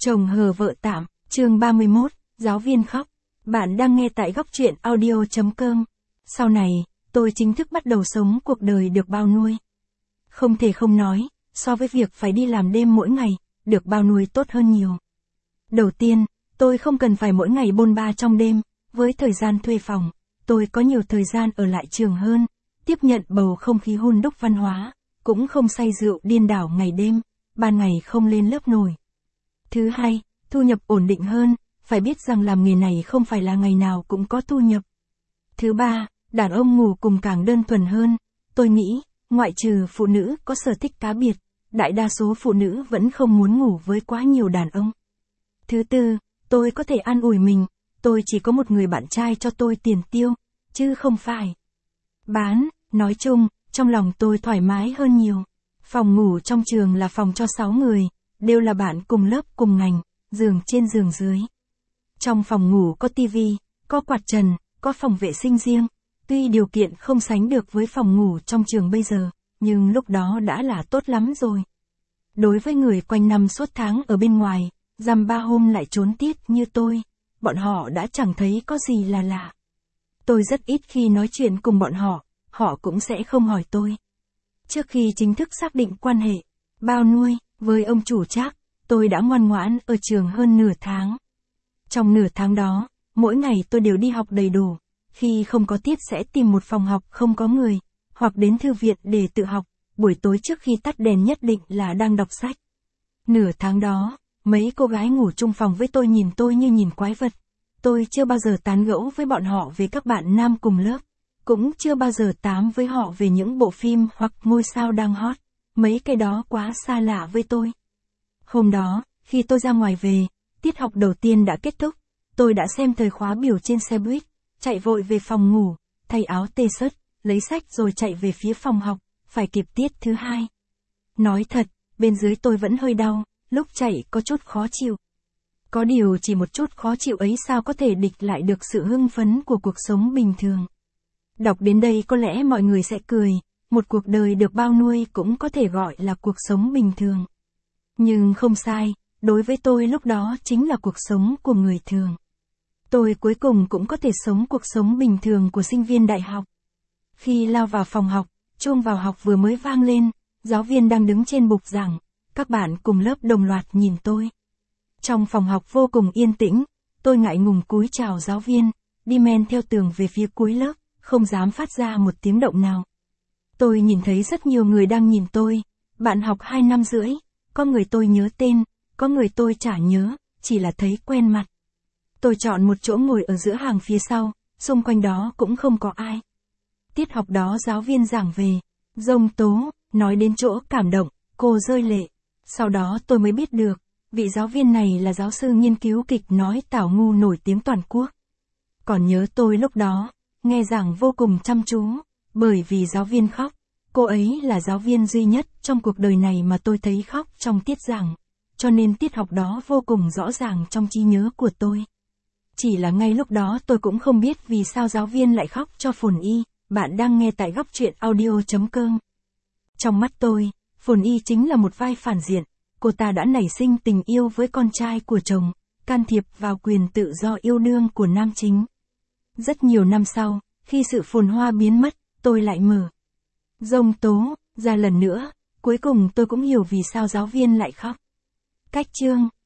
Chồng hờ vợ tạm, chương 31, giáo viên khóc. Bạn đang nghe tại góc truyện audio.com. Sau này, tôi chính thức bắt đầu sống cuộc đời được bao nuôi. Không thể không nói, so với việc phải đi làm đêm mỗi ngày, được bao nuôi tốt hơn nhiều. Đầu tiên, tôi không cần phải mỗi ngày bôn ba trong đêm, với thời gian thuê phòng, tôi có nhiều thời gian ở lại trường hơn, tiếp nhận bầu không khí hun đúc văn hóa, cũng không say rượu điên đảo ngày đêm, ban ngày không lên lớp nổi. Thứ hai, thu nhập ổn định hơn, phải biết rằng làm nghề này không phải là ngày nào cũng có thu nhập. Thứ ba, đàn ông ngủ cùng càng đơn thuần hơn, tôi nghĩ, ngoại trừ phụ nữ có sở thích cá biệt, đại đa số phụ nữ vẫn không muốn ngủ với quá nhiều đàn ông. Thứ tư, tôi có thể an ủi mình, tôi chỉ có một người bạn trai cho tôi tiền tiêu, chứ không phải bán, nói chung, trong lòng tôi thoải mái hơn nhiều. Phòng ngủ trong trường là phòng cho 6 người, đều là bạn cùng lớp cùng ngành, giường trên giường dưới. Trong phòng ngủ có tivi, có quạt trần, có phòng vệ sinh riêng, tuy điều kiện không sánh được với phòng ngủ trong trường bây giờ, nhưng lúc đó đã là tốt lắm rồi. Đối với người quanh năm suốt tháng ở bên ngoài, dăm ba hôm lại trốn tiết như tôi, bọn họ đã chẳng thấy có gì là lạ. Tôi rất ít khi nói chuyện cùng bọn họ cũng sẽ không hỏi tôi. Trước khi chính thức xác định quan hệ, bao nuôi, với ông chủ Trác, tôi đã ngoan ngoãn ở trường hơn nửa tháng. Trong nửa tháng đó, mỗi ngày tôi đều đi học đầy đủ, khi không có tiết sẽ tìm một phòng học không có người, hoặc đến thư viện để tự học, buổi tối trước khi tắt đèn nhất định là đang đọc sách. Nửa tháng đó, mấy cô gái ngủ chung phòng với tôi nhìn tôi như nhìn quái vật. Tôi chưa bao giờ tán gẫu với bọn họ về các bạn nam cùng lớp, cũng chưa bao giờ tám với họ về những bộ phim hoặc ngôi sao đang hot, mấy cái đó quá xa lạ với tôi. Hôm đó, khi tôi ra ngoài về, tiết học đầu tiên đã kết thúc, tôi đã xem thời khóa biểu trên xe buýt, chạy vội về phòng ngủ, thay áo t-shirt, lấy sách rồi chạy về phía phòng học, phải kịp tiết thứ hai. Nói thật, bên dưới tôi vẫn hơi đau, lúc chạy có chút khó chịu. Có điều chỉ một chút khó chịu ấy sao có thể địch lại được sự hưng phấn của cuộc sống bình thường. Đọc đến đây có lẽ mọi người sẽ cười, một cuộc đời được bao nuôi cũng có thể gọi là cuộc sống bình thường. Nhưng không sai, đối với tôi lúc đó chính là cuộc sống của người thường. Tôi cuối cùng cũng có thể sống cuộc sống bình thường của sinh viên đại học. Khi lao vào phòng học, chuông vào học vừa mới vang lên, giáo viên đang đứng trên bục giảng, các bạn cùng lớp đồng loạt nhìn tôi. Trong phòng học vô cùng yên tĩnh, tôi ngại ngùng cúi chào giáo viên, đi men theo tường về phía cuối lớp, không dám phát ra một tiếng động nào. Tôi nhìn thấy rất nhiều người đang nhìn tôi, bạn học 2 năm rưỡi, có người tôi nhớ tên, có người tôi chả nhớ, chỉ là thấy quen mặt. Tôi chọn một chỗ ngồi ở giữa hàng phía sau, xung quanh đó cũng không có ai. Tiết học đó giáo viên giảng về dông tố, nói đến chỗ cảm động, cô rơi lệ. Sau đó tôi mới biết được, vị giáo viên này là giáo sư nghiên cứu kịch nói Tảo Ngu nổi tiếng toàn quốc. Còn nhớ tôi lúc đó, nghe giảng vô cùng chăm chú, bởi vì giáo viên khóc, cô ấy là giáo viên duy nhất trong cuộc đời này mà tôi thấy khóc trong tiết giảng, cho nên tiết học đó vô cùng rõ ràng trong trí nhớ của tôi. Chỉ là ngay lúc đó tôi cũng không biết vì sao giáo viên lại khóc cho Phồn Y, bạn đang nghe tại góc truyện audio.com. Trong mắt tôi, Phồn Y chính là một vai phản diện, cô ta đã nảy sinh tình yêu với con trai của chồng, can thiệp vào quyền tự do yêu đương của nam chính. Rất nhiều năm sau, khi sự phồn hoa biến mất, tôi lại mở dông tố ra lần nữa, cuối cùng tôi cũng hiểu vì sao giáo viên lại khóc. Cách chương